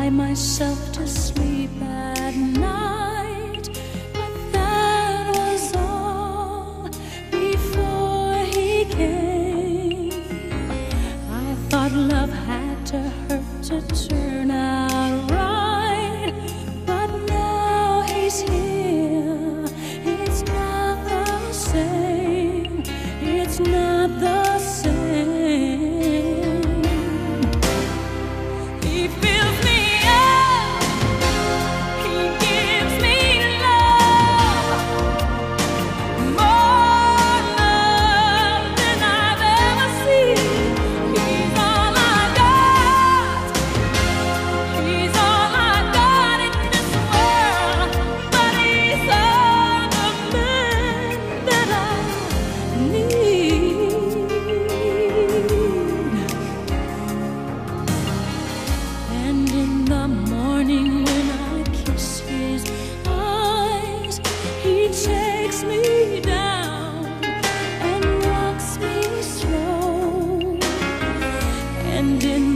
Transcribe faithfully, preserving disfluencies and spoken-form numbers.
myself to sleep at night, but that was all before he came. I thought love had to hurt to turn out right, but now he's here. It's not the same. It's not the same. He fills me up. He gives me love, more love than I've ever seen. He's all I got. He's all I got in this world. But he's all the man that I need. And in the morning when I kiss his eyes, he takes me down and rocks me slow. And in